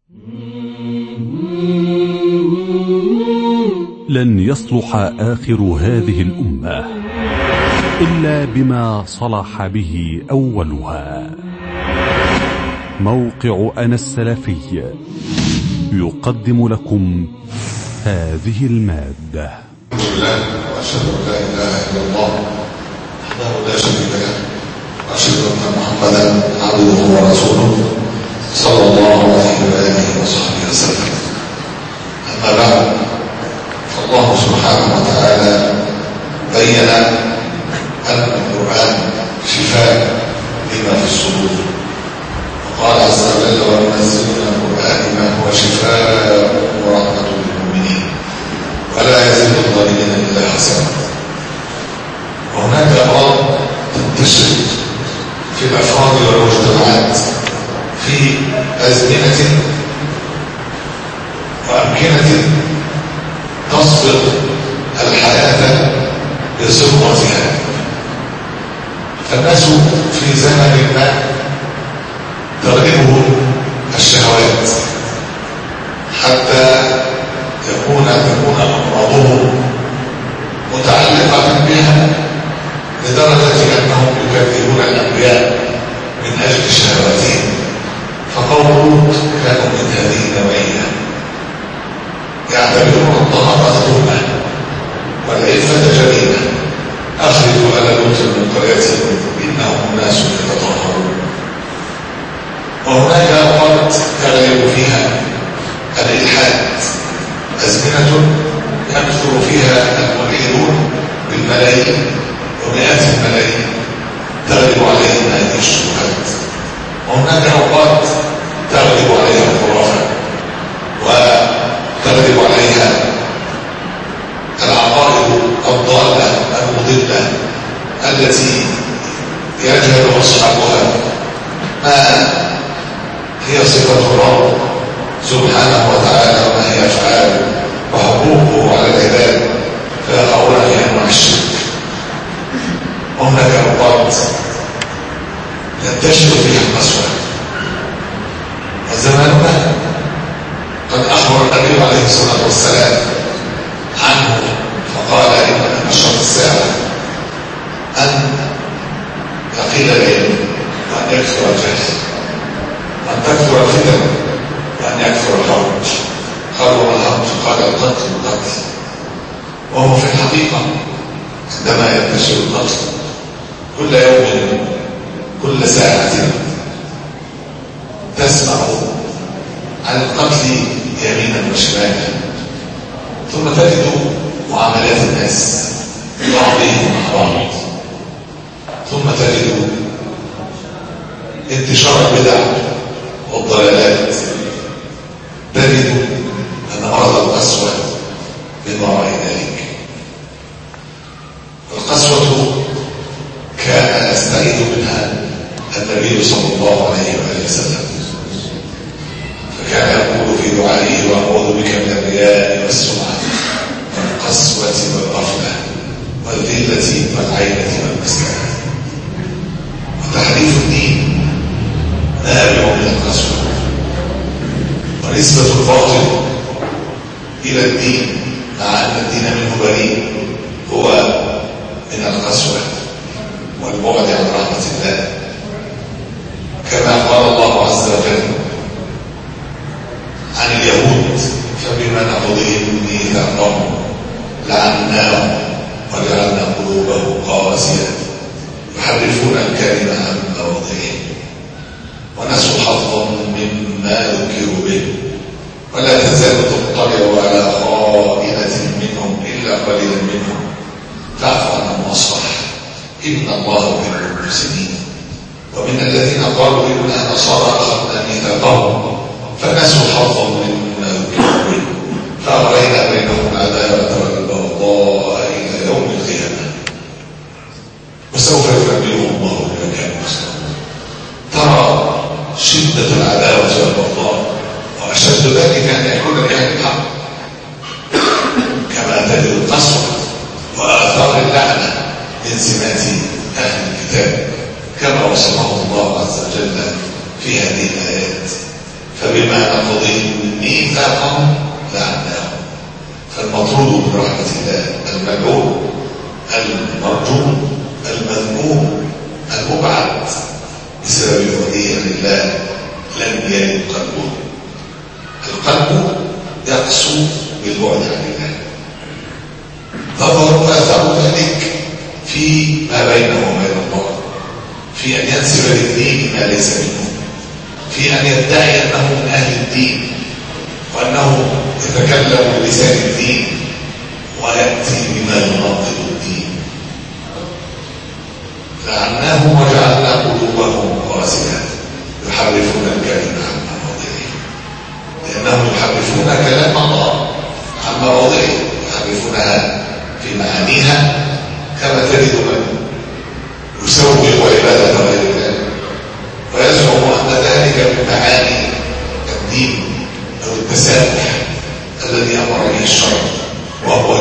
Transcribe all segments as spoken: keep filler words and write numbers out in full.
لن يصلح آخر هذه الأمة إلا بما صلح به أولها. موقع أنا السلفي يقدم لكم هذه المادة. الحمد لله وأشهد أن لا إله إلا الله وحده لا شريك له وأشهد أن محمدا عبده ورسوله صلى الله عليه وآله وصحبه وسلم. أما بعد، فالله سبحانه وتعالى بين أن القرآن شفاء لما في الصدور، وقال عز وجل: وننزل من القرآن ما هو شفاء ورحمة للمؤمنين ولا يزيد الظالمين إلا حسرا. وهناك أمراض تنتشر في الأفراد والمجتمعات في أزمنة وأمكنة تصبغ الحياة بصبغتها. فالناس في زمن ما تغلبهم الشهوات حتى يكون تكون أمراضهم متعلقة بها لدرجة أنهم يكذبون الأنبياء من أجل شهواتهم. فقوم لوط كانوا من هذه النوعية، يعتبرون الطهارة تهمة والعفة جريمة. أخرجوا آل لوط من قريتهم إنهم أناس يتطهرون. وهناك أوقات تغلب فيها الإلحاد، أزمنة يكثر فيها الملحدون بالملايين ومئات الملايين تغلب عليهم هذه الشبهات. وهناك أوقات تغلب عليها الخرافة وتغلب عليها العقائد الضالة المضلة التي يجهل أصحابها ما هي صفة الله سبحانه وتعالى وما هي أفعاله وحقوقه على العباد، فيقعون في أنواع الشرك. وهناك أوقات ينتشر فيها القسوة. وزماننا قد أخبر النبي عليه الصلاة والسلام عنه فقال: إن من أشرط الساعة أن يقيل العلم وأن يكثر الجهل وأن تكثر الفتن وأن يكثر الحرج. قالوا: وما الحرج؟ قال: القتل القتل. وهو في الحقيقة عندما ينتشر القتل كل يوم كل ساعة تسمع عن القتل يمينا وشمالا، ثم تجد معاملات الناس بعضهم مع بعض، ثم تجد انتشار البدع والضلالات، تجد أن مرض القسوة من وراء ذلك. القسوة كان يستعيذ منها النبي صلى الله عليه وآله وسلم، فكان يقول في دعائه: وأعوذ بك من الرياء والسمعة والقسوة والغفلة والذلة والعينة والمسكنة. وتحريف الدين نابع من القسوة، ونسبة الباطل إلى الدين مع أن الدين منه بريء هو من القسوة والبعد عن رحمة الله. كما قال الله عز وجل عن اليهود: فبما نقضهم ميثاقهم لعناهم وجعلنا قلوبهم قاسية يحرفون الكلمة عن مواضعه ونسوا حظا مما ذكروا به ولا تزال تطلع على خائنة منهم إلا قليلا منهم فاعف عنهم واصفح إن الله يحب المحسنين. ومن الذين قالوا إنا نصارى أخذنا ميثاقهم فنسوا حظا مما ذكروا به فأغرينا بينهم العداوة والبغضاء إلى يوم القيامة وسوف ينبئهم الله بما كانوا يصنعون. ترى شدة العداوة والبغضاء، وأشد ذلك أن يكون لأهل الحق، كما تجد القسوة وآثار اللعنة من سمات أهل الكتاب كما وصفه الله عز وجل في هذه الآيات: فبما نقضهم المطرود من رحمة الله، الملعون، المرجوم، المذموم، المبعد بسبب الوديع لله لم يلد قلبه. القلب يقسو بالبعد عن الله، تظهر آثار ذلك في ما بينه وبين الله، في أن ينسب للدين ما ليس منه، في أن يدعي أنه من أهل الدين وأنه يتكلم بلسان الدين ويأتي بما يناقض الدين. لعناهم وجعلنا قلوبهم قاسية يحرفون الكلمة عن مواضعه، لأنهم يحرفون كلام الله عن مواضعه، يحرفونها في معانيها، كما تجد من يسوق عبادة غير الله ويزعم أن ذلك من معاني الدين أو التسامح الذي أمر به الشرع، وهو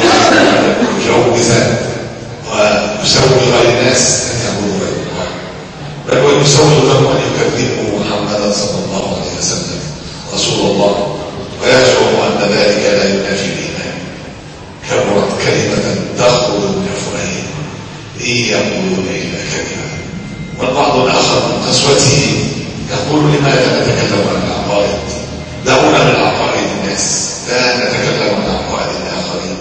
يجوز ويسوق غير الناس أن يعبدوا غير الله، بل ويسوق لهم أن يكذبوا محمدا صلى الله عليه وسلم رسول الله، ويزعم أن ذلك لا ينافي الإيمان. كبرت كلمة تخرج من أفواههم إن يقولون إلا كذبا. والبعض الآخر من قسوته يقول لماذا نتكلم عن العقائد؟ دعونا من عقائد الناس، لا نتكلم عن عقائد الآخرين.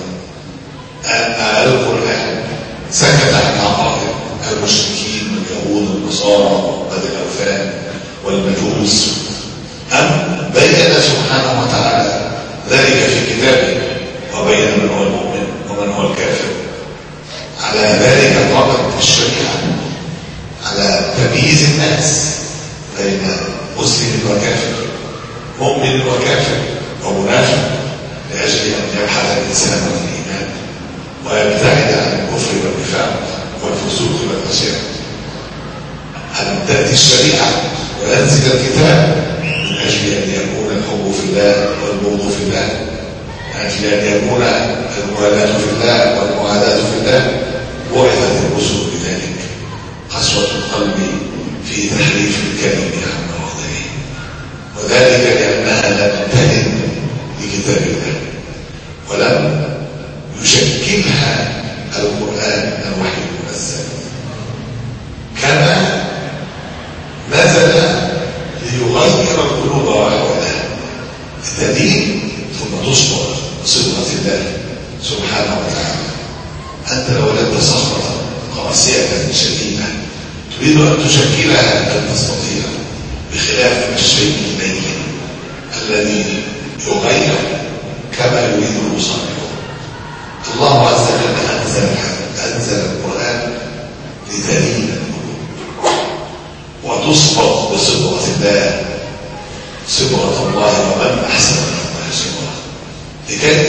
أن القرآن سكت عن عقائد المشركين واليهود والنصارى وعباد الأوثان والمجوس، أم بين سبحانه وتعالى ذلك في كتابه وبين من هو المؤمن ومن هو الكافر. على ذلك قامت الشريعة على تمييز الناس بين مسلم وكافر، مؤمن وكافر ومنافق، لأجل أن يبحث الإنسان عن الإيمان ويبتعد عن الكفر والنفاق والفسوق والعصيان. أن تأتي الشريعة وينزل الكتاب من أجل أن يكون الحب في الله والبغض في الله، من أجل أن يكون الموالاة في الله والمعاداة في الله. بعثت الرسل بذلك، قسوة القلب في تحريف الكلم عن مواضعه، وذلك لأنها لم تلد بكتاب الله ولم يشكلها القرآن الوحي المنزل، كما نزل ليغير القلوب وأحوالها لتدين ثم تصبر بصبغة الله سبحانه وتعالى. أنت لو ولدت صخرة قاسية شديدة تريد أن تشكلها لن تستطيع، بخلاف الشيء اللين الذي يغير كما يريد المصنع. الله عز وجل أنزل أنزل القرآن لتلين القلوب وتصبغ بصبغة الله، صبغة الله، ومن أحسن من الله صبغة، لكي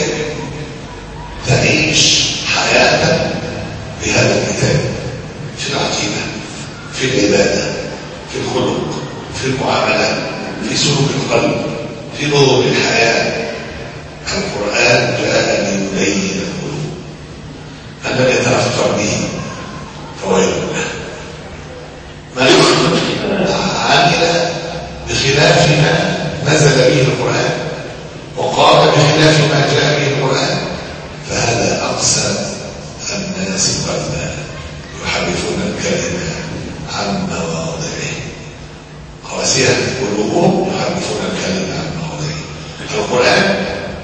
تعيش حياة بهذا الكتاب في العقيدة، في العبادة، في الخلق، في المعاملات، في سلوك القلب، في نظم الحياة. القرآن جاء ليبين القلوب، من لم يتأثر به فويل له، من عمل بخلاف ما نزل به القرآن وقال بخلاف ما جاء به القرآن فهذا أقسى الناس قلبا، يحرفون الكلمة عن مواضعه، قاسية قلوبهم يحرفون الكلمة عن مواضعه. القرآن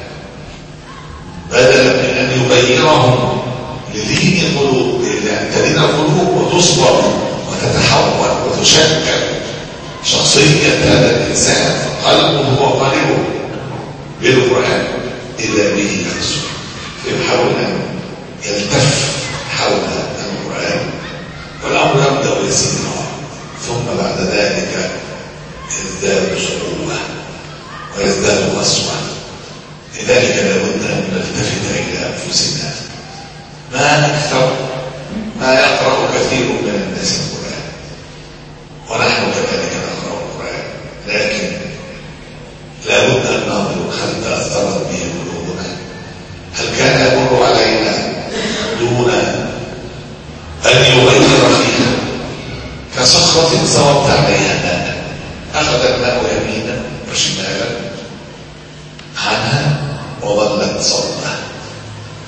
بدلا من أن يغيرهم للين القلوب، لأن تلين القلوب وتصبر وتتحول وتشكل شخصية هذا الإنسان، قلبه وقلبه بالقرآن إذا به يحسن، يحاول أن يلتف حول القرآن، والأمر يبدأ يسيرا، ثم بعد ذلك يزداد صعوبة ويزداد قسوة. لذلك لابد أن نلتفت إلى أنفسنا. ما أكثر ما يقرأ كثير من الناس القرآن، ونحن كذلك نقرأ القرآن، لكن لابد أن ننظر هل تأثرت به قلوبنا، هل كان يمر علينا دون أن يغير فيها كصخرة صوبت عليها ماء، أخذ الماء يمينا وشمالا عنها وظلت صلبة،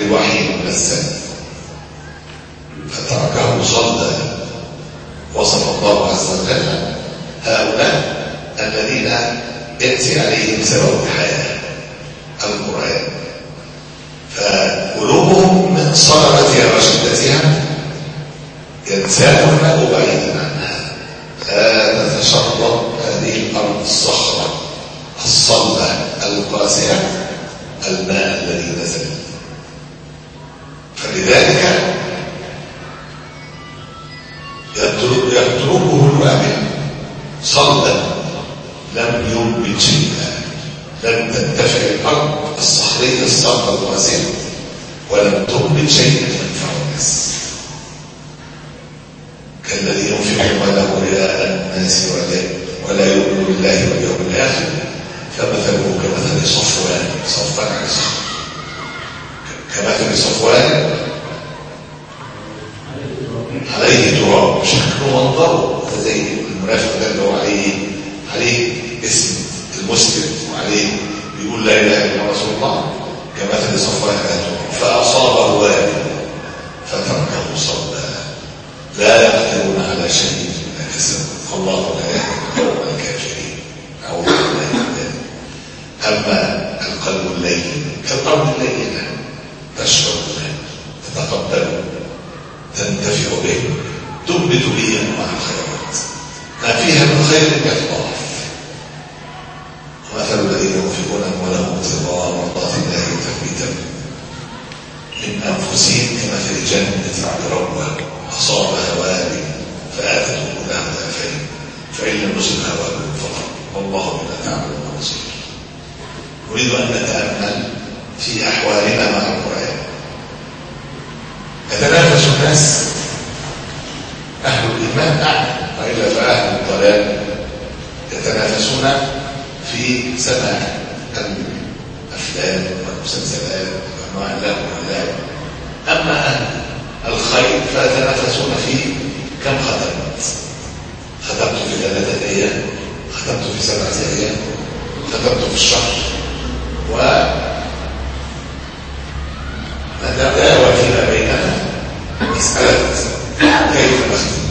بالوحي المنزل فتركه صلدا. وصف الله عز وجل هؤلاء الذين يأتي عليهم سبب الحياة القرآن، فقلوبهم من صلبتها وشدتها ينساون بعيدا عنها، لا تتشرب هذه الأرض الصخرة الصلبة القاسية الماء الذي نزل. فلذلك يتركه الوابل صلبا لم ينبت شيئا، لم تنتفع الأرض الصخرية الصلبة القاسية ولم تنبت شيئا ينفع الناس، كالذي ينفق ماله رئاء الناس ولا يؤمن بالله واليوم الآخر فمثله كمثل صفوان صفوان على صخر كمثل صفوان عليه تراب شكله ومنظره زي المنافق ده اللي هو عليه عليه اسم المسلم وعليه بيقول لا اله الا رسول الله، كمثل صفوان على تراب فاصابه وابل فتركه صلدا لا يقدرون على شيء مما كسبوا الله لا يهدي القوم الكافرين. اعوذ بالله من ذلك. اما القلب اللين كالارض اللينه تشرب منه تتقبله تنتفع به تنبت به انواع الخيرات ما فيها من خير يتضاعف. ومثل الذين ينفقون اموالهم ابتغاء مرضات الله تثبيتا من انفسهم كمثل جنه بربوه اصابها وابل فاتت اكلها ضعفين فان لم يصبها وابل فطر والله بما تعملون بصير. نريد ان نتامل في احوالنا مع القران. يتنافس الناس اهل الايمان اعلى والا فاهل الضلال يتنافسون في سماع الافلام والمسلسلات وانواع اللهو واللعب. اما اهل الخير فيتنافسون في كم ختمت ختمت في ثلاثه ايام، ختمت في سبعه ايام، ختمت في الشهر، و نتداول فيما بيننا مسألة كيف نختم،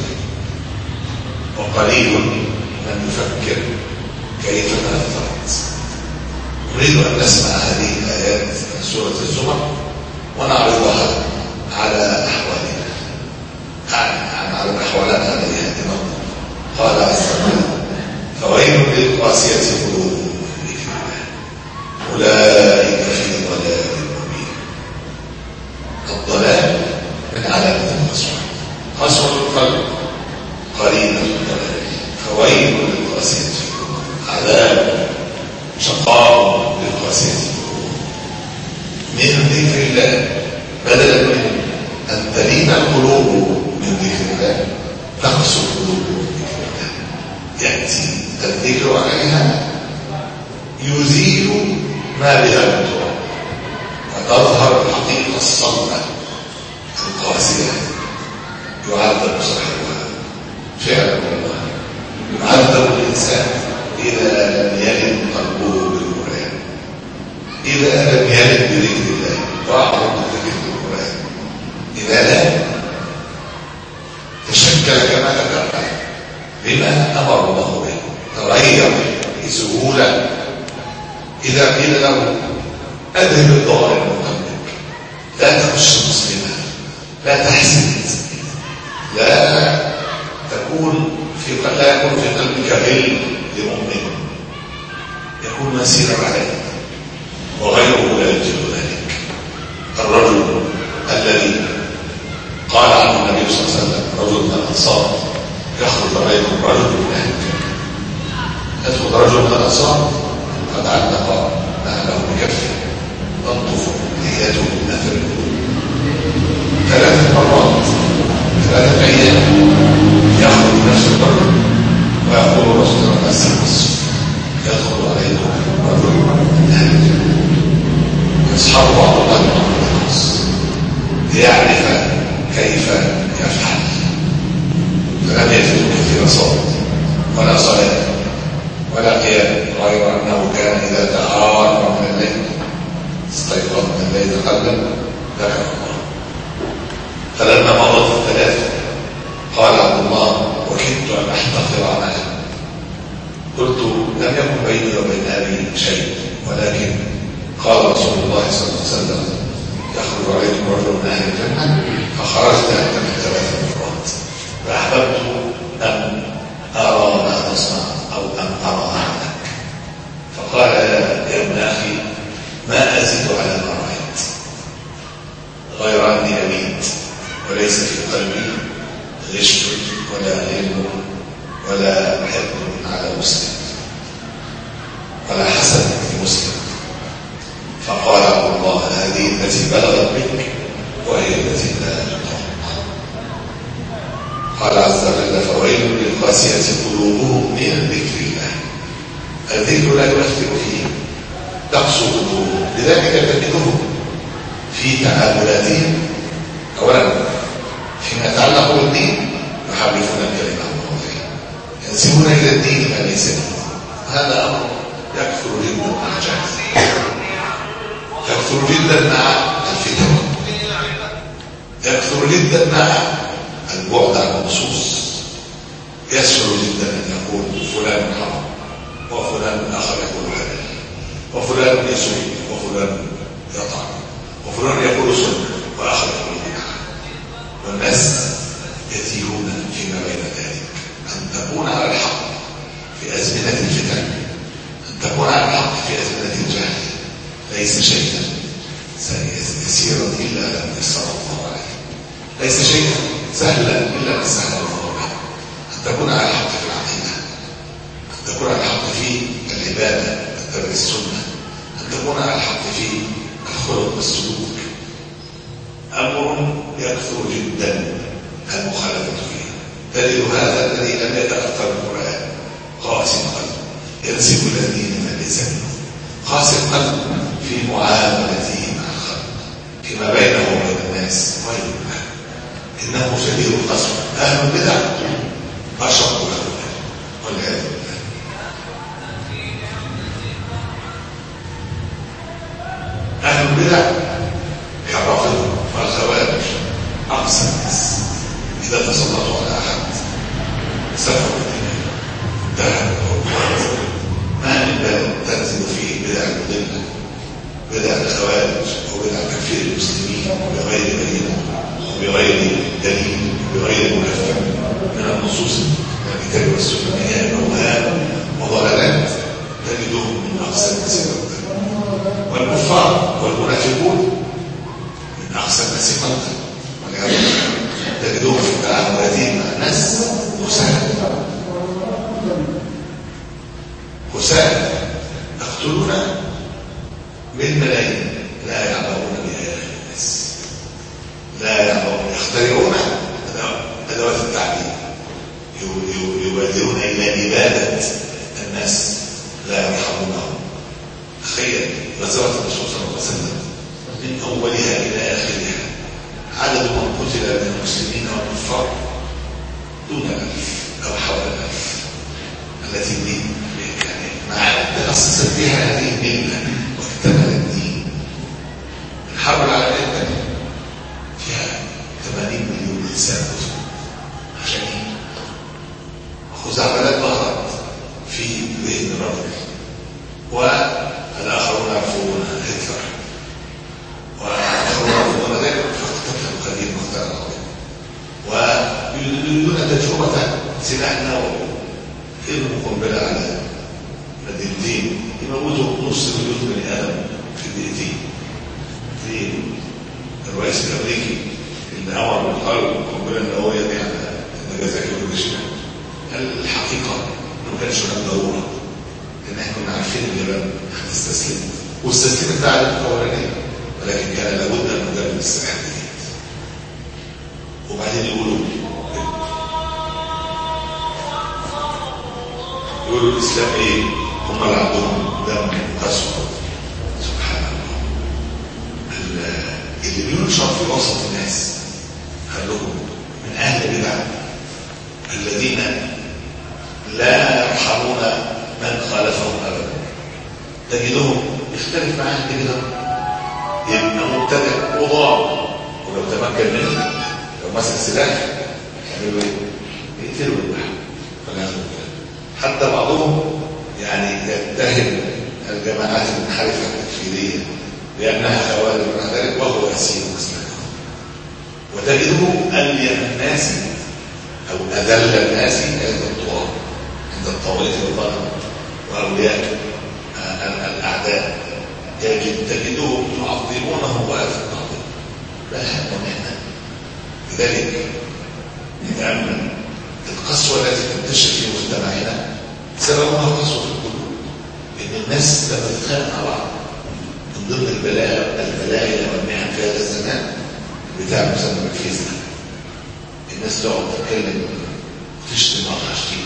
وقليل من يفكر كيف تأثرت. نريد أن نسمع هذه الآيات من سورة الزمر ونعرضها على أحوالنا على الأحوالات عليها إمام. قال عز وجل فويل للقاسية قلوبهم من ذكر الله أولئك في ضلال مبين. الضلال من علامة القسوة، قسوة القلب قرينة الضلال. فويل للقاسية قلوبهم، عذاب شقاء للقاسية قلوبهم من ذكر الله، بدلا من أن تلين القلوب من ذكر الله تقسو القلوب من ذكر الله. يأتي الذكر عليها يزيل ما بها من تراب وتظهر الحقيقة الصلبة القاسية. يعذب صاحبها فعلا والله، يعذب الإنسان إذا لم يلد قلبه بالقرآن، إذا لم يلد بذكر الله وأعظم بذكر القرآن، إذا لا تشكل كما ذكرنا بما أمر الله به تغير بسهولة. إذا قيل له أذهب الضوء من قلبك، لا تخش مسلما، لا تحسد، لا تكون في لا يكون في قلبك غل لمؤمن، يكون مسيرا عليه وغيره لا يجد ذلك. الرجل الذي قال عنه النبي صلى الله عليه وسلم رجل من الأنصار يخرج عليكم رجل من أهل الجنة، يدخل رجل من الأنصار قد علق أهله بكفه تنطف نيته من أثر ثلاث مرات ثلاثة أيام يخرج نفس الرجل ويقول الرسول صلى الله عليه وسلم يدخل عليكم رجل من أهل الجنة يصحب بعض الله من أمر الناس ليعرف كيف يفعل. فلم يجد كثير صوت ولا صلاة ولا قيام، غير أنه كان إذا تآخر من الليل استيقظ من الليل قلبا ذكر رجل من أهل الجنة فخرجت من ثلاث مرات فأحببت أن أرى ما تصنع أو أن أرى عملك. فقال يا ابن أخي ما أزيد على ما رأيت غير أني أبيت وليس في قلبي غش ولا علم ولا حقد على مسلم ولا حسد في مسلم. فقال الله هذه التي بلغت بك وهي التي لا تطاق. قال عز وجل فويل للقاسية قلوبهم من ذكر الله. الذكر لا يؤثر فيه تقسو قلوبهم لذلك تجدهم في تعاملاتهم اولا فيما يتعلق بالدين يحرفون الكلمة عن مواضعه ينسبون الى الدين ما ليس فيه. هذا امر يكثر جدا مع الجهل يكثر جدا مع الفتن يكثر جدا مع البعد عن النصوص. يسهل جدا ان يقول فلان حرام وفلان اخر يقول هذا وفلان يسوي وفلان يطعن وفلان يقول سنه واخر يقول بدعه والناس يتيهون فيما بين ذلك. ان تكون على الحق في ازمنه الفتن ان تكون على الحق في ازمنه الجهل ليس شيئا يسيرا الا ان يسر الله عليه ليس شيئا سهلا الا ان سهل الله عليه. ان تكون على الحق في العقيده ان تكون على الحق في العباده اتبع السنه ان تكون على الحق في الخلق والسلوك امر يكثر جدا المخالفه فيه. دليل هذا الذي لم يتاثر بالقران قاسي القلب ينسب الى دين ما ليس منه قاسي القلب في معاملته مع الخلق فيما بينه وبين الناس غير الله انه شديد القسوه. اهل البدع اشركوا اهل الله والعياذ بالله. اهل البدع كالرافضه والخوارج اقسى الناس اذا تسلطوا على احد سفكوا الدماء ذهب وقوات. ما من بلد تنزل فيه بدع مضله بدع الخوارج وبدع تكفير المسلمين بغير بينه وبغير دليل وبغير مكفر من النصوص الكتاب والسنه هي اوهام وضلالات تجدهم من اقسى الناس قلبا والكفار والمنافقون من اقسى الناس قلبا والعياذ بالله تجدهم في تعاملاتهم مع الناس خساء خساء يقتلون بالملايين لا يعبرون بآيات الناس لا يعبرون يخترعون أدوات التعبير يبادرون إلى إبادة الناس لا يرحمونهم. تخيل غزوة الرسول صلى الله عليه وسلم من أولها إلى آخرها عدد من قتل من المسلمين والكفار دون ألف أو حول الألف التي دي يعني مع تخصصت بها هذه الملة واكتمل الدين. الحرب العالمية الثانية فيها ثمانين مليون إنسان قتلوا عشان إيه؟ خزعبلات ظهرت في ذهن الرجل والآخرون يعرفون هتلر والآخرون يعرفون ذلك فاقتتلوا قليل مختار ويريدون تجربة سلاح نووي يرموا قنبلة على مدينتين يموتوا نص مليون بني آدم في دقيقتين. في الرئيس الأمريكي اللي أمر بالقلب القنبلة النووية دي على ناجازاكي وهيروشيما الحقيقة ما كانش هناك ضرورة لأن احنا كنا عارفين اليابان هتستسلم واستسلمت بعد الأولانية ولكن كان لابد أن نجرب السلاح الجديد. وبعدين يقولوا يقولوا الإسلام إيه؟ هم اللي عندهم دم قسوة. سبحان الله اللي بينشر في وسط الناس قال لهم من أهل البدع الذين لا يرحمون من خالفهم أبدا تجدهم يختلف معاه كده يبقى مبتدع وضاع ولو تمكن منه لو مسك سلاح يعملوا ايه؟ يقتلوا بالبحر فلا حتى بعضهم يعني يتهم الجماعات المنحرفه التكفيريه لانها خوارج ومع ذلك وهو يسير مسلكه فتجده ألين الناس أو أذل الناس عند الطغاة، عند الطاغية والظلم وأولياء الأعداء، تجدهم يعظمونه غاية التعظيم. لا هم مهنة. لذلك نتأمل القسوة التي تنتشر في مجتمعنا سببها قسوة في القلوب، إن الناس لما تتخانق مع بعض من ضمن البلايا البلايا والمحن في هذا الزمان بتاع مسمى الفيسبوك. الناس تقعد تتكلم وتشتم وتشتم،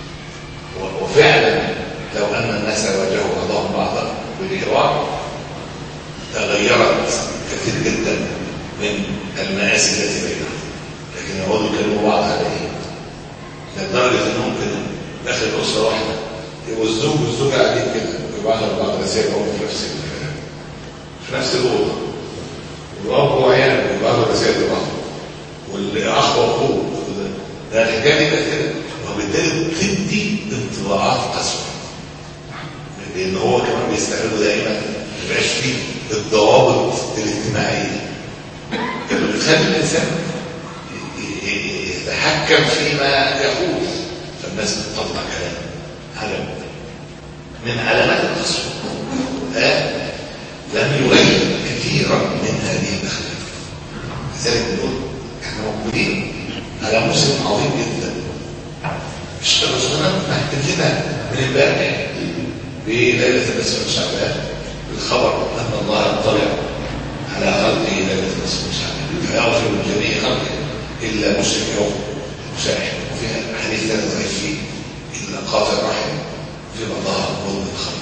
وفعلا لو أن الناس واجهوا بعضهم بعضا بالحوار تغيرت كثير جدا من المآسي التي بينهم. لكن يقعدوا يكلموا بعض على ايه؟ لدرجه انهم كده داخل اسره واحده يبقوا الزوج والزوجه قاعدين كده ويبعتوا بعض رسائل في نفس في نفس الاوضه، والاب وعياله بيبعتوا رسائل لبعض، والاخ واخوه. ده الحكايه دي كانت كده، وبالتالي بتدي انطباعات قسوه، لان هو كمان بيستعرضوا دائما ما يبقاش فيه الضوابط الاجتماعيه اللي بتخلي الانسان يتحكم فيما يقول، فالناس بتطلع كلام علم من علامات القسوه. لم يغير كثيرا من هذه الاخلاق. لذلك نقول احنا موجودين على موسم عظيم جدا. مش رسولنا محتاجين من امبارح بليله النصف من شعبان بالخبر ان الله يطلع على خلقه ليله النصف من شعبان فيغفر لجميع خلقه الا مشرك او مشاحن. وفيها حديث لا ضعيف فيه الا قاطع رحم في بعضها ظلم الخمر.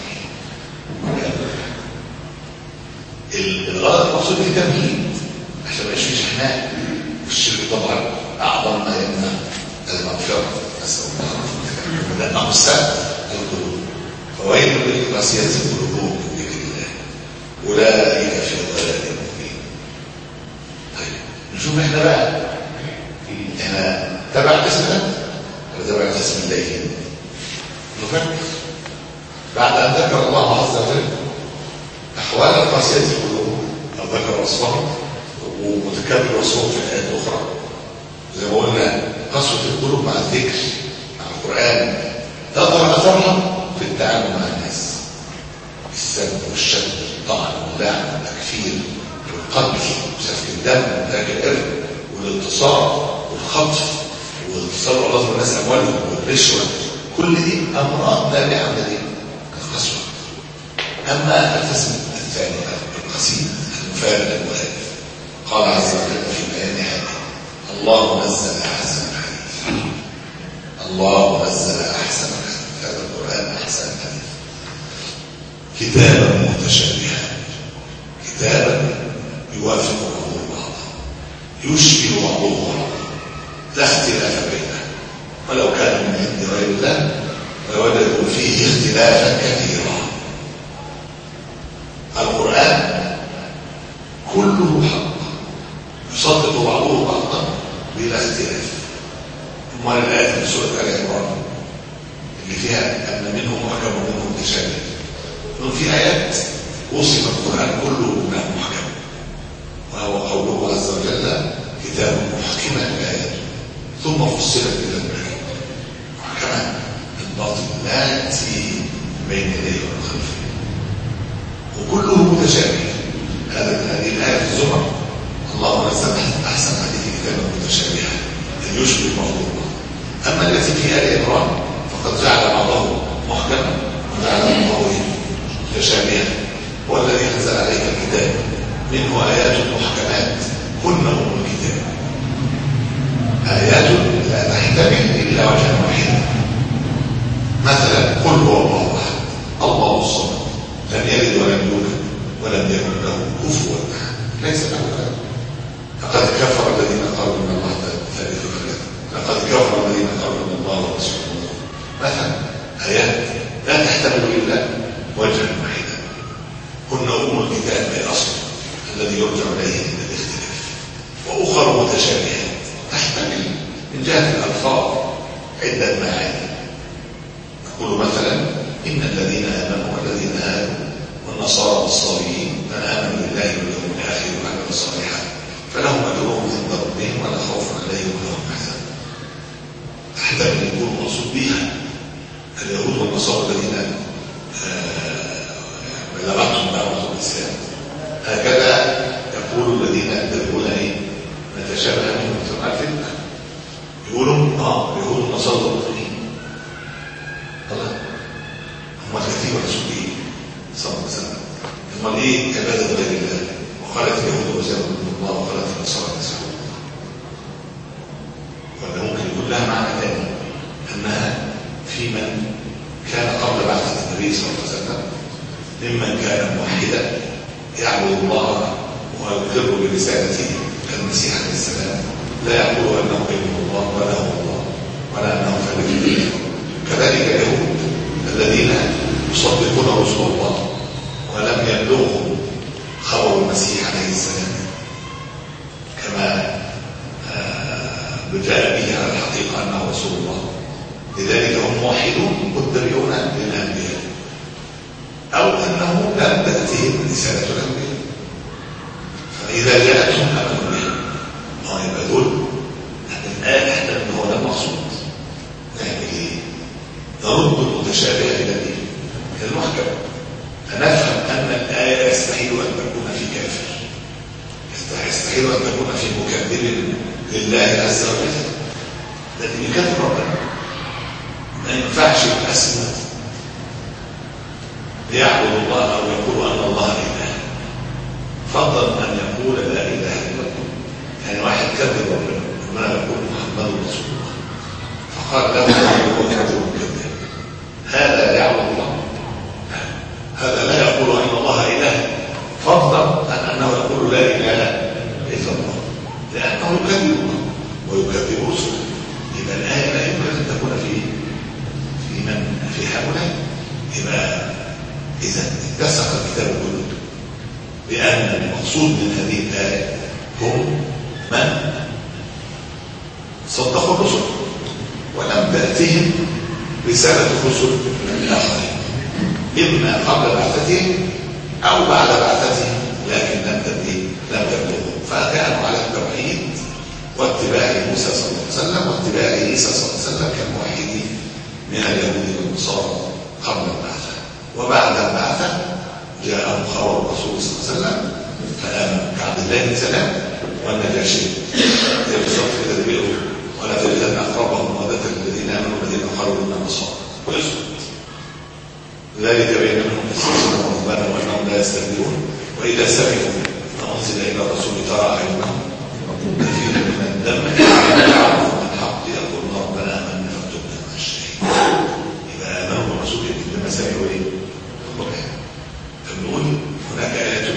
الغرض المقصود في تمهيد عشان ما يبقاش شحناء، والشرك طبعا اعظم ما يمنع المغفره. نسال الله ده اقسام القلوب. فويل للقاسية قلوبهم من ذكر الله اولئك في ضلال مبين. طيب نشوف احنا بقى احنا تبع القسم ده ولا تبع القسم الليل؟ نفكر بعد ان ذكر الله عز وجل احوال القاسية القلوب او ذكر وصفهم ومتكرر وصفهم في ايات اخرى. زي ما قلنا قسوة القلوب مع الذكر مع القرآن تظهر اثرها في التعامل مع الناس، السب والشد والطعن واللعن والتكفير والقتل وسفك الدم وترك الارث والاغتصاب والخطف واغتصاب وغصب الناس اموالهم والرشوه، كل دي امراض نابعه من ايه؟ القسوه. اما القسم الثاني القسيم المفارق المخالف قال عز وجل في بيان هذا: الله نزل احسن الحديث. الله نزل احسن الحديث، هذا القرآن أحسن الحديث كتابا متشابها، كتابا يوافق بعضه بعضا، يشبه بعضه بعضا، لا اختلاف بينه، ولو كان من عند غير الله لوجدوا فيه اختلافا كثيرا. القرآن كله حق يصدق بعضه بعضا بلا اختلاف. امال الآيات في سورة آل عمران اللي فيها أن منهم محكم ومنهم متشابه، إنه في آيات وصف القرآن كله أنه محكم، وهو قوله عز وجل: كتاب محكمة الآيات ثم فصلت إلى البعيد. محكمة الباطل لا يأتي بين يديه ومن خلفه، وكله متشابه. هذه الآية في الزمر: الله نزل أحسن حديث كتابا متشابها أن يشبه بعضه. أما التي في آل عمران فقد جعل بعضه محكما وجعل بعضه متشابها. هو الذي انزل عليك الكتاب منه آيات محكمات هن أم الكتاب، آيات لا تحتمل إلا وجها واحدا. مثلا قل هو الله أحد الله الصمد لم يلد ولم يولد ولم يكن له كفوا أحد ليس له كفوا. لقد كفر الذين قالوا ان الله ثالث ثلاثة، لقد كفر الذين قالوا ان الله ورسوله. مثلا آيات لا تحتمل إلا وجها واحدا. هن أم الكتاب بالأصل الذي يرجع إليه من الاختلاف، وأخر متشابهات تحتمل من جهة الألفاظ عدة معاني. نقول مثلا: إن الذين آمنوا والذين هادوا والنصارى والصابئين من آمنوا بالله واليوم الآخر وعملوا صالحا فلهم أجرهم عند ربهم عليهم ولا هم يحزنون. أحتمل يكون مقصود بها اليهود والنصارى الذين بلغتهم دعوة الإسلام. هكذا يقول الذين يتبعون ايه نتشابه منهم مثل عارفين يقولوا اه اليهود والنصارى المؤمنين الله هم الكثير والرسول ايه صلى الله عليه وسلم امال ايه عباده غير الله وقالت اليهود وزير من الله وقالت النصارى مسيح الله. ولا ممكن يقول لها معنى ثاني انها في من كان قبل بعثه النبي صلى الله عليه وسلم ممن كان موحدا يعبد الله ويقر برسالته كالمسيح عليه السلام لا يقول انه ابن الله ولا هو الله ولا انه خليل. كذلك اليهود الذين يصدقون رسول الله ولم يبلغهم خبر المسيح عليه السلام كما جاء به على الحقيقه انه رسول الله، لذلك هم موحدون متبعون للانبياء او انه لم تاتهم رساله الانبياء فاذا جاءتهم امنوا بها. اه يبقى دول الان احنا ان هو ده المقصود. نعمل ايه؟ نرد المتشابه الى الايه؟ الى المحكم. فنفهم ان الايه يستحيل ان تكون في كافر، يستحيل ان تكون في مكذب لله عز وجل، لكن يكذب ربنا ما ينفعش الاسماء ليعبد الله او يقول ان الله اله، فضل ان يقول لا اله الا الله. يعني واحد كذب ربنا ربنا يقول محمد رسول الله فقال له هو كذب كذاب، هذا يعبد الله؟ هذا لا يقول ان الله اله، فضلا عن انه يقول لا اله الا الله لانه يكذب الله ويكذب رسله. يبقى الايه لا يمكن ان تكون في في من في هؤلاء. يبقى اذا اتسق الكتاب كله بان المقصود من هذه الايه هم من صدقوا الرسل ولم تاتهم رساله الرسل الاخرين، اما قبل بعثتهم او بعد بعثتهم لكن لم تبلغ لم تبلغهم، فكانوا على التوحيد واتباع موسى صلى الله عليه وسلم واتباع عيسى صلى الله عليه وسلم كالموحدين من اليهود والنصارى قبل البعثه. وبعد البعثه جاءهم خبر الرسول صلى الله عليه وسلم فامنوا كعبد الله بن سلام والنجاشي يبسط كده بيقولوا ولا تجدن اقربهم موده الذين امنوا الذين قالوا انا نصارى ويسكت. ذلك بين منهم قسيسا ورهبانا وانهم لا يستكبرون واذا سمعوا ما انزل الى الرسول ترى اعينهم كثير من الدم يعرفوا من الحق يقولون ربنا امنا فاكتبنا مع الشهيدين. يبقى امنوا بالرسول لما سمعوا ايه؟ القران. فبنقول هناك ايات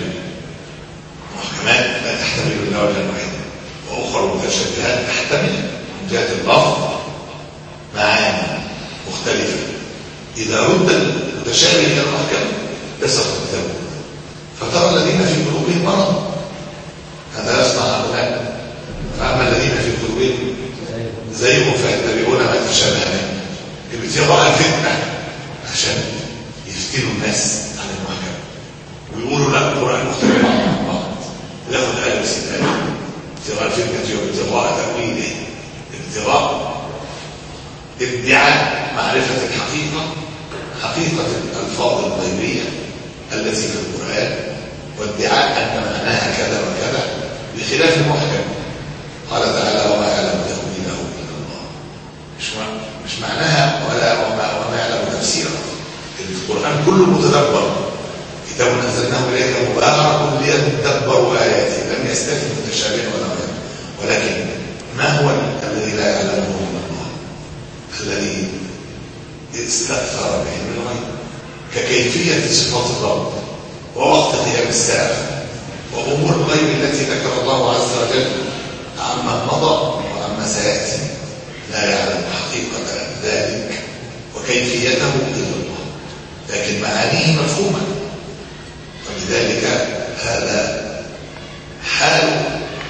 محكمات لا تحتمل الا وجها واحدا واخرى متشابهات تحتمل من جهه اللفظ معاني مختلفه. اذا رد المتشابه الى المحكم لسقط الكتاب. فترى الذين في قلوبهم مرض هذا يصنع هؤلاء، فاما الذين في قلوبهم زيهم فيتبعون ما تشابه منه ابتغاء الفتنه عشان يفتنوا الناس عن المحكم ويقولوا لا القران مختلف عن بعض ياخذ ايه ويسيب ايه ابتغاء الفتنه وابتغاء تاويله ابتغاء ادعاء معرفه الحقيقه حقيقه الالفاظ الغيبيه التي في القران وادعاء ان معناها كذا وكذا بخلاف المحكم. قال تعالى وما يعلم تاويله الا الله. مش مش معناها ولا وما, وما يعلم تفسيره. القران كله متدبر، كتاب انزلناه اليك مبارك ليدبروا اياته لم يستثن متشابه ولا غيره. ولكن ما هو الذي لا يعلمه الا الله؟ الذي استاثر به من الغيب ككيفيه صفات الرب ووقت قيام الساعه وامور الغيب التي ذكر الله عز وجل عما مضى وعما سياتي لا يعلم حقيقه ذلك وكيفيته الا الله، لكن معانيه مفهومه. ولذلك هذا حال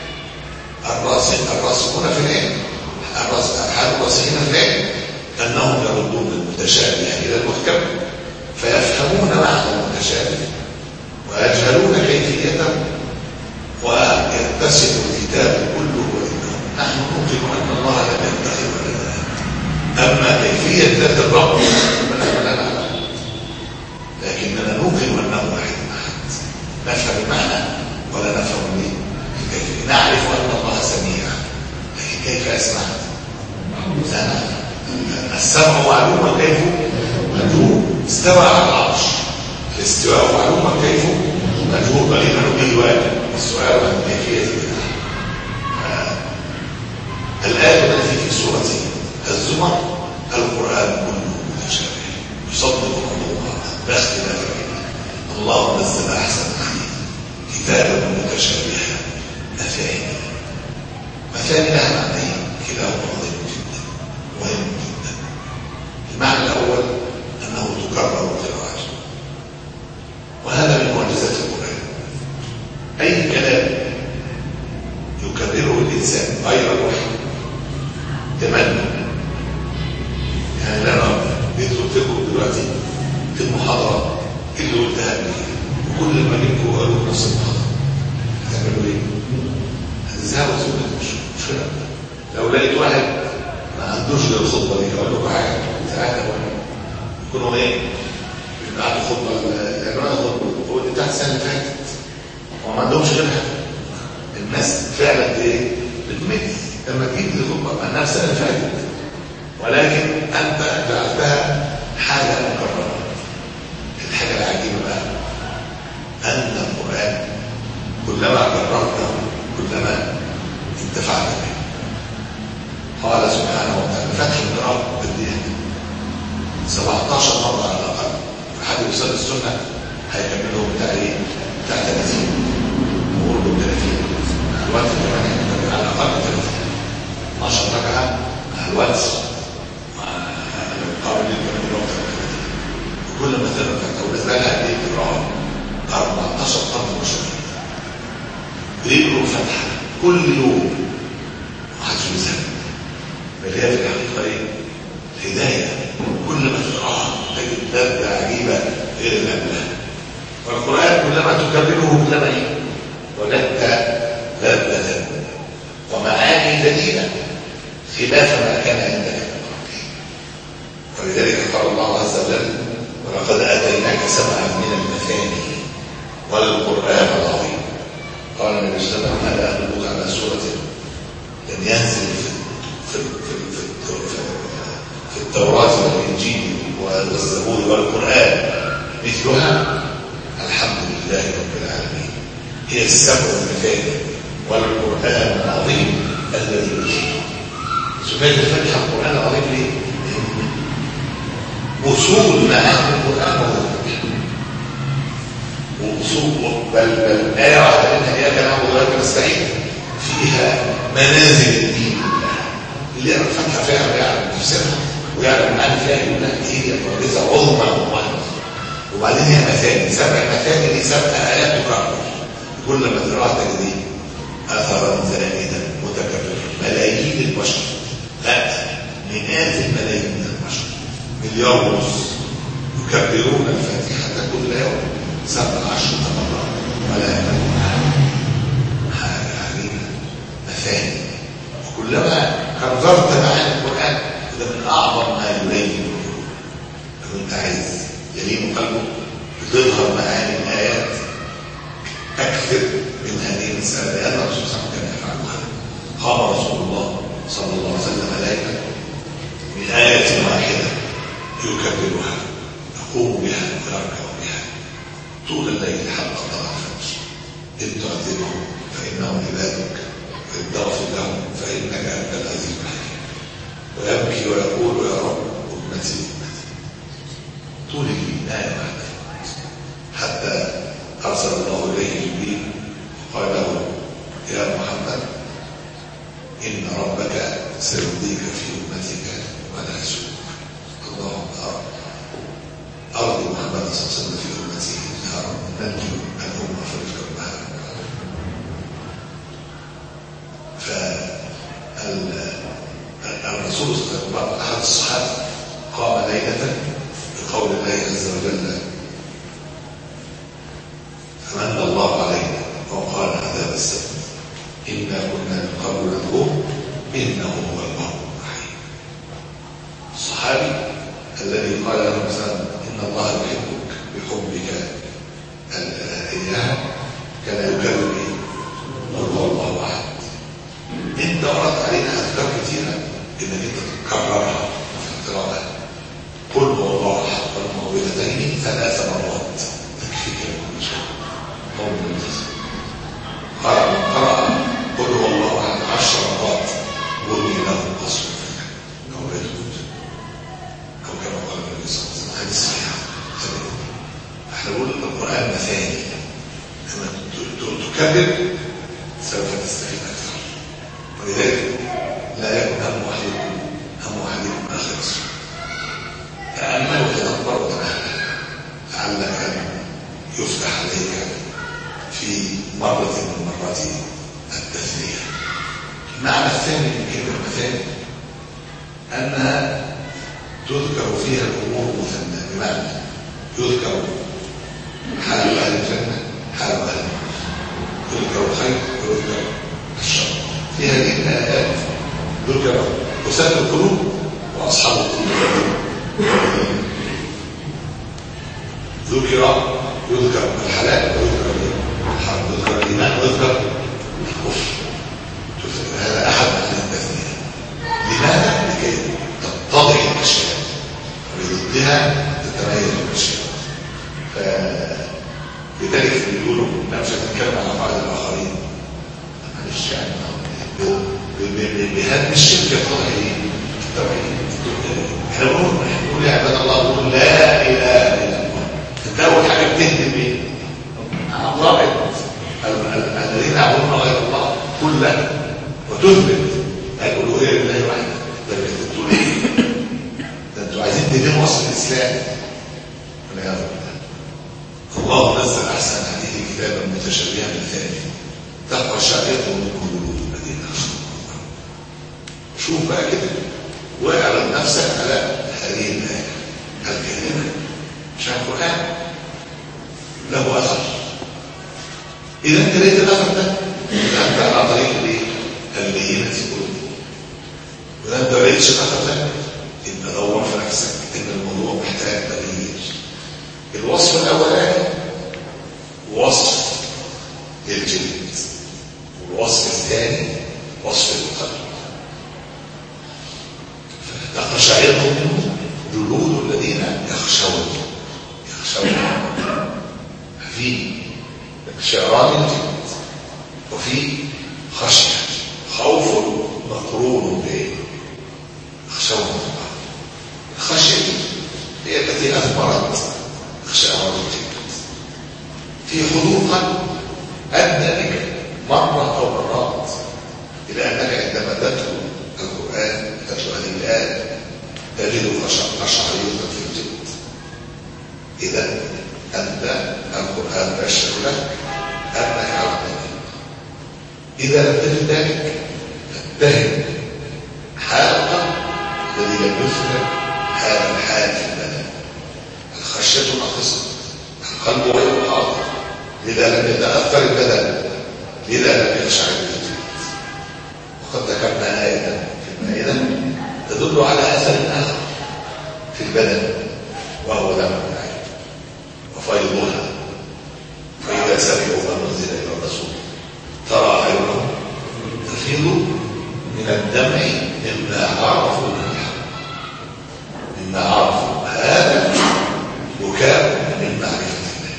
الراسخون في العلم، حال الراسخين في العلم انهم يردون المتشابه الى المحكم فيفهمون معنى المتشابه ويجهلون كيفيته ويتسم الكتاب كله وانه نحن نوقن أن الله لم يتخذ ولدا. أما كيفية ذات الرب فلا نعلم، لكننا نوقن أنه واحد أحد. نفهم المعنى ولا نفهم الكيفية. نعرف أن الله سميع، لكن كيف أسمع؟ لا نعلم. السمع معلومة، كيف مجهول. استوى على العرش، الاستواء معلومة، كيف مجهول. والإيمان به واجب، السؤال عن كيفية الآية التي في سورة الزمر: القرآن كله متشابه يصدق بعضه لا اختلاف فيه. الله نزل أحسن الحديث كتابا متشابها مثاني. مثاني لها معنيين كلاهما عظيم جدا مهم جدا. المعنى الأول أنه تكرر قراءته، وهذا من معجزات القرآن. أي كلام يكرره الإنسان غير الوحي تمنى. يعني انا جيت قلت لكم دلوقتي في المحاضره اللي قلتها قبل كده، وكل ما جيتوا قالوا نفس المحاضره، هتعملوا ايه؟ هتزهقوا وتقولوا مش مشكله. لو لقيت واحد ما عندوش غير الخطبه دي اقول لكم حاجه تعالى يكونوا ايه؟ بعد خطبه العنوان الخطبه هو اللي بتاعت السنه اللي فاتت، وما عندهمش غيرها. الناس فعلا ايه؟ بتمثل لما تجيب الخطبه مع نفسها اللي فاتت، ولكن انت جعلتها حاجه مكرره. الحاجه العجيبه بقى ان القران كلما كررته كلما انتفعت به. قال سبحانه وتعالى فتح القراءه بالدين سبعتاشر مره على الاقل. حد يوصل السنه هيكملوا بتاع ايه؟ بتاع ثلاثين، نقول له ثلاثين الوقت كمان على الاقل ثلاثين اتناشر ركعه على الوقت قبل الكلام الوقت. وكل ما تقرا ونزلها دي تقراها اربعتاشر قرن بشري بيقروا فتحه كل يوم محدش بيزهق. بل هي في الحقيقه ايه؟ هدايه. كل ما تقراها تجد لذه عجيبه غير اللي قبلها. والقران كلما تكرره كلما ايه؟ وجدت لذه ومعاني جديده خلاف ما كان عندك من قبل. ولذلك قال الله عز وجل ولقد اتيناك سبعا من المثاني والقران العظيم. قال النبي صلى الله عليه وسلم الا ادلك على سوره لم ينزل في في في في, في التوراه والانجيل والزبور والقران مثلها. الحمد لله رب العالمين. هي السبع المثاني والقران العظيم الذي يجيب. سميت الفتحه القران العظيم ليه؟ وصول معاني القران موجوده، وصول بل بل ايه واحده منها اياك نعبد واياك نستعين فيها منازل الدين اللي يعرف الفتحه فيها ويعرف تفسيرها ويعرف معاني فيها يقول لك ايه هي معجزه عظمى ومهمه. وبعدين هي مثاني، سبع مثاني دي سبع ايات تكرر، كل ما تقراها تجد اثرا زائدا متكررا. ملايين البشر، لا مئات الملايين من البشر، مليار ونص يكبرون الفاتحه كل يوم سبع عشر مرات ولا يملون حاجه عجيبه. مثاني. وكلما كررت معاني القران ده من اعظم ما يلين القلوب. لو انت عايز يلين قلبك بتظهر معاني الايات اكثر من هذه المساله، لان الرسول صلى الله عليه وسلم كان يفعلها. قام رسول الله صلى الله عليه وسلم ليلا من آية واحدة يكبرها يقوم بها ويركع بها طول الليل حتى طلع الفجر. إن تعذبهم فإنهم عبادك وإن تغفر لهم فإنك أنت العزيز الحكيم. ويبكي ويقول يا رب أمتي أمتي طول الليل آية واحدة حتى أرسل الله إليه جبريل وقال له يا محمد إن ربك سيرضيك في أمتك ولا يسوءك. اللهم أرضي محمد صلى الله عليه وسلم في أمته يا رب ننجو الأمة فرج كربها. فالرسول صلى الله عليه وسلم أحد الصحابة قام ليلة بقول الله عز وجل فمن الله علينا وقال عذاب السبت إنا كنا من قبل ندعوه إنه هو البر الرحيم. الصحابي الذي قال له مثلا إن الله يحبك بحبك إياه كان يكرر به قل هو الله أحد. أنت ورد علينا أذكار كثيرة إنك أنت تكررها في القراءة. قل هو الله أحد والمعوذتين ثلاث مرات تكفيك كل شيء. قول المنتظر قرأ قرأ قل هو الله أحد عشر مرات بني له قصر أو بيت أو كما قال النبي صلى الله عليه وسلم. هذه صحيحة. احنا نقول القرآن مثاني، لما تكبر سوف تستفيد أكثر. ولذلك لا يكن هم أحدكم هم أحدكم آخر الصورة. تأمل وتدبر وتأمل لعلك يفتح عليك في مرة من مرات التثنية. المعنى الثاني من كلمة مثاني أنها تذكر فيها الأمور مثنى، بمعنى يذكر حال أهل الجنة حال أهل النار، يذكر الخير ويذكر الشر. في هذه الآيات ذكر وسائل القلوب وأصحاب القلوب. ذكر يذكر الحلال ويذكر الحرام، يذكر الإيمان ويذكر الكفر. هذا أحد أهل التثنية. لماذا؟ لكي تتضح الأشياء وبضدها تتميز الأشياء. فلذلك بيقولوا لا مش هنتكلم على قواعد الآخرين، معلش يعني بهذا الشرك يتضح التوحيد. احنا بنقول يا عباد الله نقول لا إله إلا الله. انت أول حاجة بتهدم ايه؟ الله الذين يعبدون غير الله كله وتثبت الألوهية لله وحده. ده بتقول ايه؟ ده انتوا عايزين تدينوا وصف الإسلام. والعياذ بالله. الله نزل أحسن هذه كتابا متشابها مثالي تقوى شاقته من قلوب الذين أشركوا. شوف بقى كده واعرض نفسك على هذه الآية الكريمة عشان القرآن له أثر. إذا انت لقيت الأثر ده أنت على طريق الايه؟ اللينة قلوب. وإذا انت ما لقيتش الأثر ده يبقى دور في نفسك إن الموضوع محتاج تغيير. الوصف الأولاني وصف الجلد، والوصف الثاني وصف القلب. تقشعر منه جلود الذين يخشون يخشون في اقشعران الجلد وفي خشية، خوف مقرون به يخشون الله. الخشية هي التي أثمرت اقشعران الجلد في حضور قلب أدنى بك مرة أو مرات، إلى أنك عندما تتلو القرآن تتلو هذه الآية تجد قشعرية في الجلد. إذا أنت القرآن بشر لك أنك على الطريق. إذا لم تجد ذلك فاتهم حال القلب الذي لم يثمر هذا الحال في البدن. الخشية ناقصة، القلب غير حاضر، لذا لم يتأثر البدن، لذا لم يخشع الجلد. وقد ذكرنا آية في المائدة تدل على أثر آخر في البدن وهو دم العين وفيضها. فإذا سمعوا ما أنزل إلى الرسول ترى عيونهم تفيض من الدمع مما عرفوا من الحق، مما عرفوا. هذا بكاء من معرفة الله،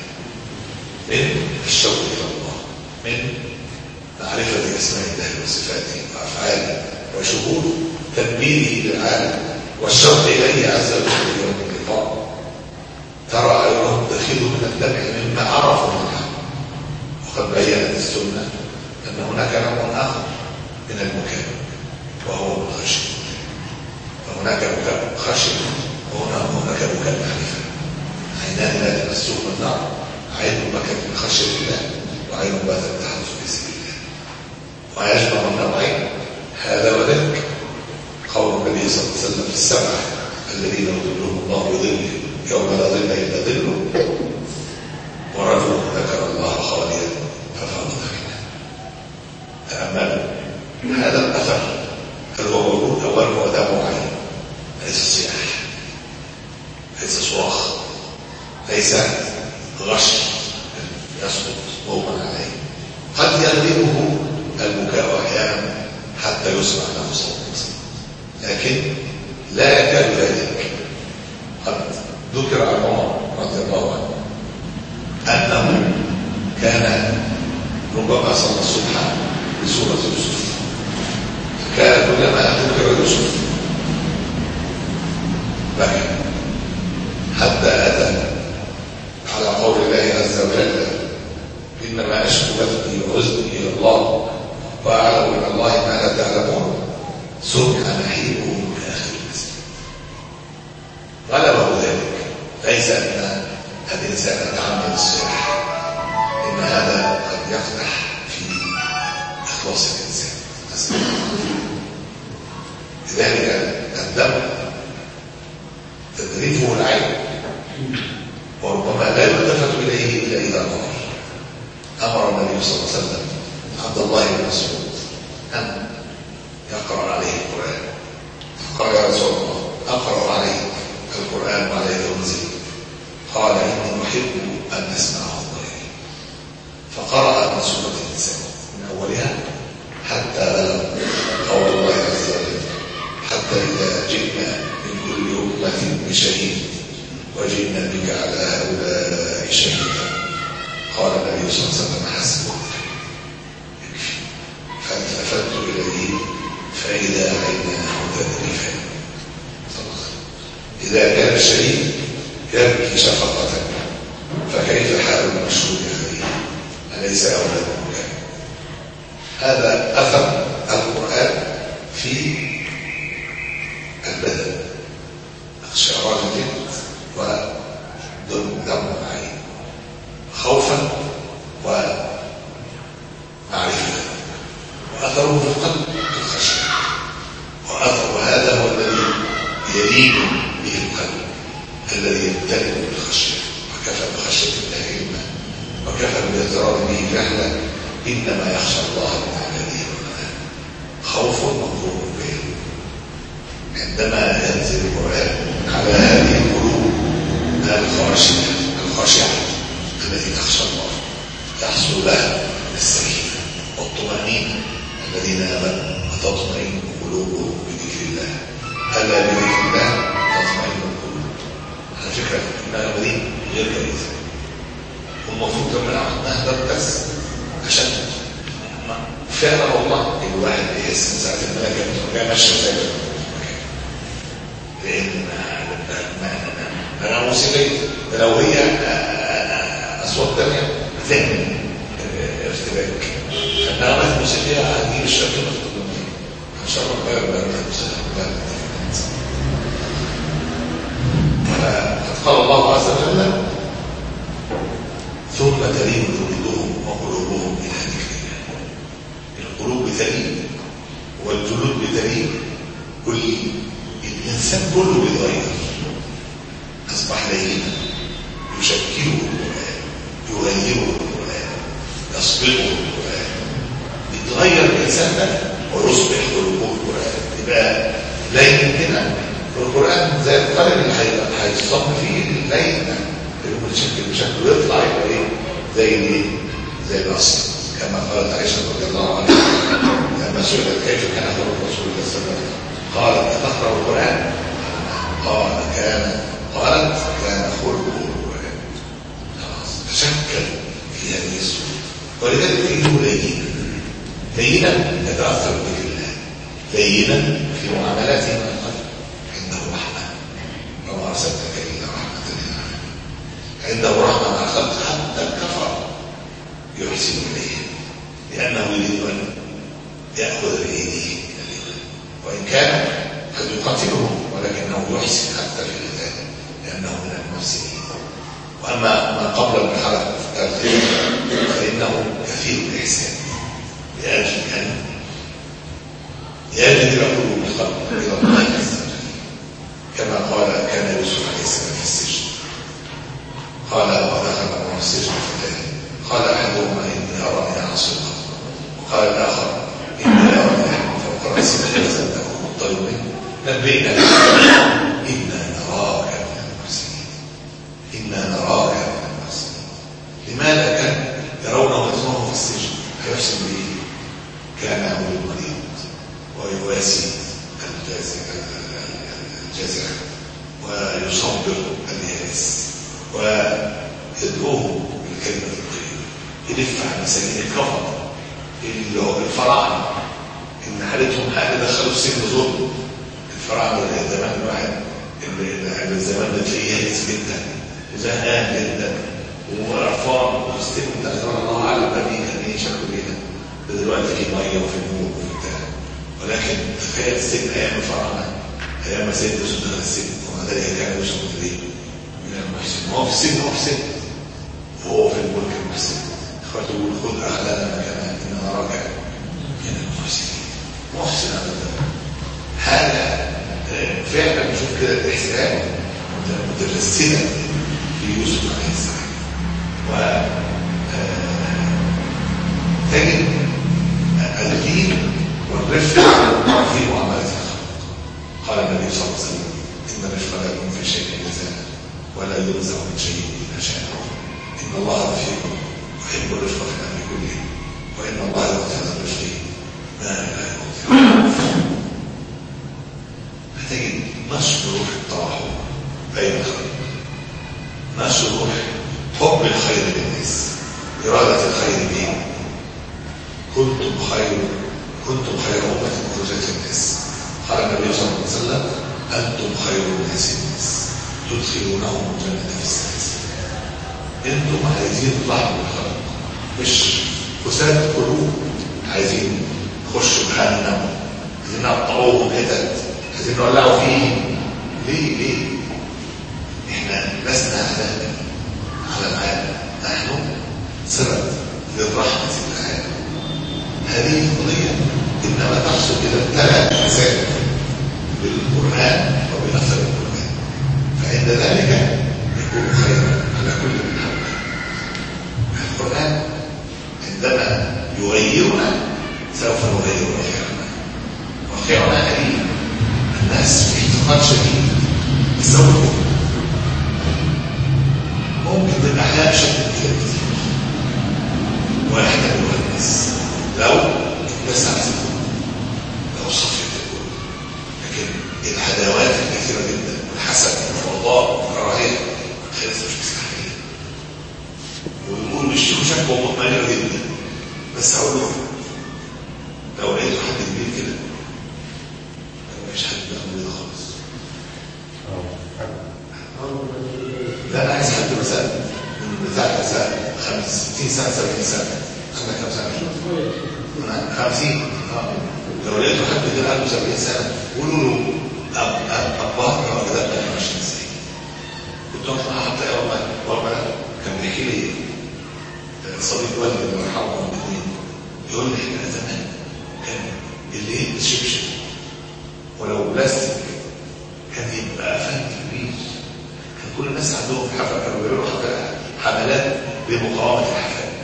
من الشوق إلى الله، من معرفة أسماء الله وصفاته وأفعاله وشهود تدبيره للعالم والشوق إليه عز وجل يوم اللقاء. ترى عيونهم تفيض من الدمع مما عرفوا من الحق. وقد بيّنت السنة أن هناك نوع آخر من البكاء وهو الخشية. فهناك بكاء خشية وهناك بكاء معرفة. عينان لا تمسهما النار، عين بكت من خشية الله وعين باتت تحدث في سبيل الله. ويجمع النوعين هذا وذاك. قول النبي صلى الله عليه وسلم في السبعة الذين يظلهم الله بظله يوم لا ظل إلا ظله، ورجل ذكر الله خاليا ففاض ذكره. تأملوا هذا الأثر ليس صراخ، ليس غش يسقط مغمى عليه. قد يغلبه البكاء احيانا حتى يسمع له صوت، لكن لا يكاد ذلك. قد ذكر عن عمر رضي الله عنه انه كان ربما صلى الصبح بسوره يوسف، فكان كلما ذكر يوسف بكى حتى اتى على قول الله عز وجل: انما اشكو بثي وحزني الى الله واعلم من الله ما لا تعلمون سمع نحيبه كاخر المسلم. غلبه ذلك، ليس ان الانسان يتعمد الصياح، ان هذا قد يفتح في اخلاص الانسان. لذلك الدم تدريفه العين، وربما لا يلتفت اليه الا اذا ظهر. امر النبي صلى الله عليه وسلم عبد الله بن مسعود ان يقرا عليه القران، فقال: يا رسول الله اقرا عليه القران وعليه ينزل؟ قال: اني احب ان اسمع الضيق. فقرا من سوره النساء من اولها حتى بلغ قول الله عز وجل: حتى اذا جئنا من كل امه بشهيد وجئنا بك على هؤلاء شهيدا قال النبي صلى الله عليه وسلم: حسبك يكفي. فالتفت اليه فاذا عيناه تذرفان. اذا كان الشهيد يبكي شفقه، فكيف حال المشهود عليه؟ اليس اولى بالبكاء؟ هذا اثر القران في البدن، اخشارات الجلد ودم العين، خوفا ومعرفه، واثره في القلب الخشيه، واثر هذا هو الذي يلين به القلب الذي يمتلئ بالخشيه. وكفى بخشيه الله علما، وكفى بالاضطرار به جهلا، انما يخشى الله من عباده العلماء. خوف مقرون به. عندما ينزل القران على هذه القلوب الخاشعه الخاشعه التي تخشى الله، يحصل لها السكينه والطمانينه. الذين امنوا وتطمئن قلوبهم بذكر الله، الا بذكر الله تطمئن القلوب. على فكره المعلومه دي غير كويسه، والمفروض لما عملناها درس عشان فعلا والله الواحد يحس ان ساعه الملائكه جايه ماشيه زي لان انا موسيقيه لو هي اصوات ثانيه هتعمل ارتباك. النغمات الموسيقيه هتجيب الشكل القدامي ان شاء الله غير بقى الموسيقى. فقد قال الله عز وجل: ثم تلين جلودهم وقلوبهم الى ذكر الله. القلوب بتلين والجلود بتلين، كل الانسان كله بيتغير، اصبح لينا يشكله القران، يغيره القران، يصبغه القران، يتغير الانسان ده ويصبح قلوبه القران. يبقى لين كده القران زي القلم اللي هيصب فيه اللين ده بشكل بشكل ويطلع يبقى ايه؟ زي ايه؟ زي الاصل. كما قالت عائشه رضي الله عنها لما سئلت كيف كان خلق رسول الله صلى الله عليه وسلم قالت: أتقرأ القرآن؟ قال كان قالت كان خلقه القرآن. خلاص تشكل في هذه الصورة، ولذلك تجده لينا لينا يتأثر بذكر الله، لينا في معاملاته مع الخلق، عنده رحمة وما أرسلتك إلا رحمة للعالمين. عنده رحمة مع الخلق حتى الكفر يحسن إليه، لأنه يريد أن يأخذ بإيديه وإن كان قد يقاتلهم، ولكنه يحسن حتى في القتال لأنه من المحسنين. وأما ما قبل المرحلة الثالثة فإنه كثير الإحسان لأجل أن يجد قلوب الخلق إلى الله عز وجل. كما قال كان يوسف عليه السلام في السجن، قال ودخل معه السجن فتاه، قال أحدهما إني أراني أعصي الأرض، وقال الآخر إني أراني أحمل فوق رأسي فلزمته مضطرب منه نبئنا إنا نراك من المحسنين. ويواسي الجازع ويصبر اليائس ويدعوهم بالكلمة الطيبة، يلف على مساكين الكفر اللي هو الفراعنة إن حالتهم حالة دخلوا في سجن ظلم. الفراعنة اللي زمان الواحد اللي زمان بتلاقيه يائس جدا وزهقان جدا وقرفان والسجن بتاع زمان الله أعلم بقى كان إيه شكله كده، دلوقتي في مية وفي نور وفي بتاع، ولكن تخيل السجن أيام الفراعنة أيام ما سيد يوسف دخل السجن ومع ذلك كان يوسف مدري من المحسن، هو في السجن هو في السجن وهو في الملك المحسن. اخواته يقول خذ أخلاقنا كمان إننا راجع من المحسنين محسن أبدا. هذا فعلا نشوف كده الإحسان متجسدا في يوسف عليه السلام. و تجد الدين والرفق في معاملة الخلق. قال النبي صلى الله عليه وسلم إن الرفق لا يكون في شيء جزاء ولا ينزع من شيء إلا شاءه. إن الله رفيق يحب الرفق في الأمر كله وإن الله يؤتي على الرفق ما لا يؤتي. فتجد نشر روح التراحم بين الخلق، نشر روح حب الخير للناس، إرادة الخير بهم. كنتم خير كنتم خير أمة أخرجت للناس. قال النبي صلى الله عليه وسلم أنتم خير الناس الناس تدخلونهم الجنة في السادسة. أنتم عايزين تضحوا بالخلق، مش فساد قلوب، عايزين يخشوا جهنم، عايزين نقطعوهم حتت، عايزين نولعوا فيه. ليه ليه؟ احنا لسنا أعداء على العالم، نحن سبب للرحمة في العالم. هذه القضية إنما تحصل إذا ابتلى الإنسان بالقرآن وبأثر القرآن، فعند ذلك يكون خيرا على كل من حوله. القرآن عندما يغيرنا سوف نغير واقعنا، واقعنا أليم، الناس في احتقان شديد بسبب القرآن. ممكن بالأحياء شد كده ويحتاجها الناس لو الناس عزيزة لو صفت الكل، لكن العداوات الكثيرة جدا والحسد والبغضاء والكراهية خلاص مش مستحملين. ويقولوا يشتكوا شكوى مطمئنة جدا، بس اقول له لو لقيته حد كبير كده ما فيش حد بيعمل كده خالص. لا انا عايز حد مثلا من بتاع مثلا ستين سنة سبعين سنة. عندك كم سنة؟ خمسين. لو لقيته حد كده عنده سبعين سنة قولوا له أبهاتنا وأجدادنا ماشيين ازاي. كنت أطلع حتى يوم ما كان بيحكي لي صديق والدي الله يرحمه الاثنين، يقول لي احنا زمان كان اللي يلبس شبشب ولو بلاستيك كان يبقى فن كبير. كان كل الناس عندهم في الحفلة كانوا بيعملوا حملات بمقاومة الحفلات.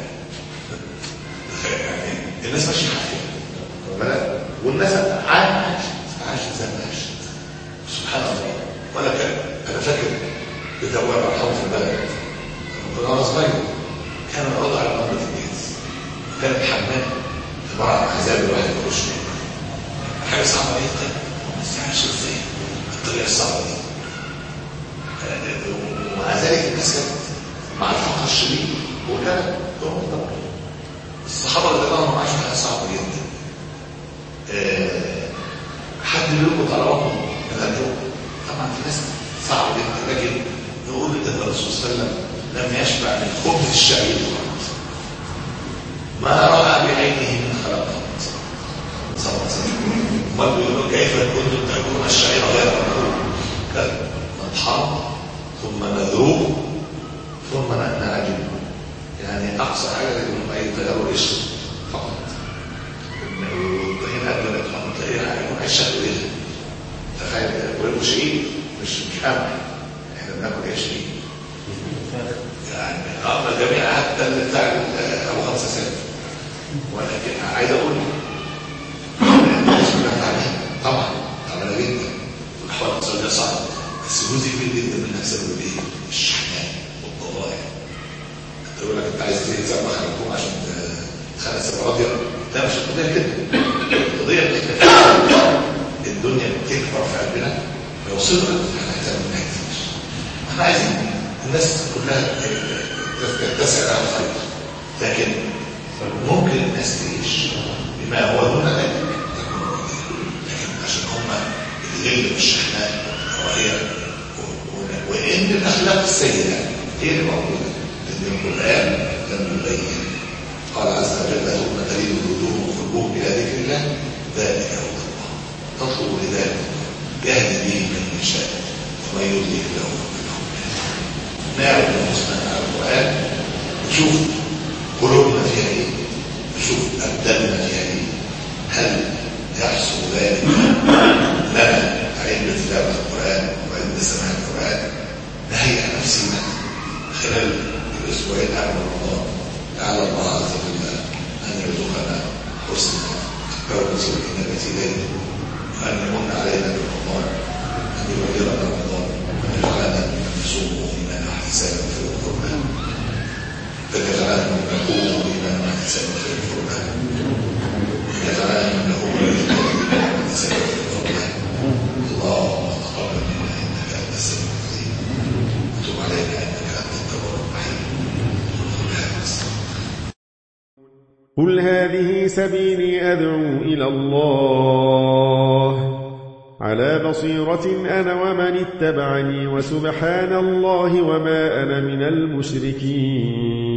يعني الناس ماشيه حافيه والناس عايشه عايشه زي ما عاشت سبحان الله. وانا كان انا فاكر بتوع مرحوم في البلد كنا وانا صغير كان الوضع على نظره الجهاز، كان الحمام عباره عن عذاب الواحد يخش حاجه صعبه جدا. الناس عايشه ازاي الطريقه الصعبه دي؟ ومع ذلك الناس كانت مع الفقر الشديد وكانت تمر. الصحابة اللي كانوا عاشوا حياة صعبة جدا. أه حد يقول طلبهم من أجلهم طبعا في ناس صعبة جدا، لكن نقول إن الرسول صلى الله عليه وسلم لم يشبع من خبز الشعير ما رأى بعينه من خلقه صلى الله عليه وسلم. امال بيقولوا كيف كنتم تأكلون الشعير غير مأكول؟ كان مطحن ثم مذروب ثم نعجن، يعني اقصى حاجه يقولوا اي تغير الاسم فقط. والطحين قد ما تحط تلاقيها هيكون عيش شكله ايه؟ تخيل ولو شعير مش مش قمح، احنا بناكل عيش ايه؟ يعني اقرا جميع حتى اللي بتاع ابو خمسه سنه. ولكن عايز اقول طبعا عملها جدا والاحوال الاقتصاديه صعبه، بس جزء كبير جدا منها بسبب ايه؟ الشحنات والضرائب. يقول لك انت عايز تسبخ الحكومه عشان تخلص القضيه، ده مش القضيه كده. القضيه بتختلف الدنيا بتكبر في قلبنا ويوصلنا هنهتم منها كتير. احنا عايزين الناس كلها تتسع لها الخير، لكن ممكن الناس تعيش بما هو دون ذلك لكن عشان هم الغل والشحناء والكراهيه وان الاخلاق السيئه هي اللي موجوده، لان القران لم يبين. قال عز وجل ثم تلين جلودهم وقلوبهم الى ذكر الله ذلك هو الله تطلب لذلك يهدي به من يشاء ومن يضلل له نعرف نفسنا على القرآن نشوف قلوبنا فيها ايه، نشوف أبداننا فيها ايه، هل يحصل ذلك لنا عند تلاوة القرآن وعند سماع القرآن؟ نهيئ نفسنا خلال الأسبوعين قبل رمضان لعل الله عز وجل أن يرزقنا حسن توبة الإنابة إليه وأن يمن علينا برمضان، أن يبلغنا رمضان وأن يجعلنا ممن نصومه إيمانا واحتسابا في القرآن، فيجعلنا ممن نقوم إيمانا واحتسابا في القرآن، فيجعلنا ممن نقوم إيمانا واحتسابا في القرآن. اللهم تقبل منا إنك أنت السميع العليم وتب علينا إنك أنت التواب الرحيم. قل هذه سبيلي أدعو إلى الله على بصيرة أنا ومن اتبعني وسبحان الله وما أنا من المشركين.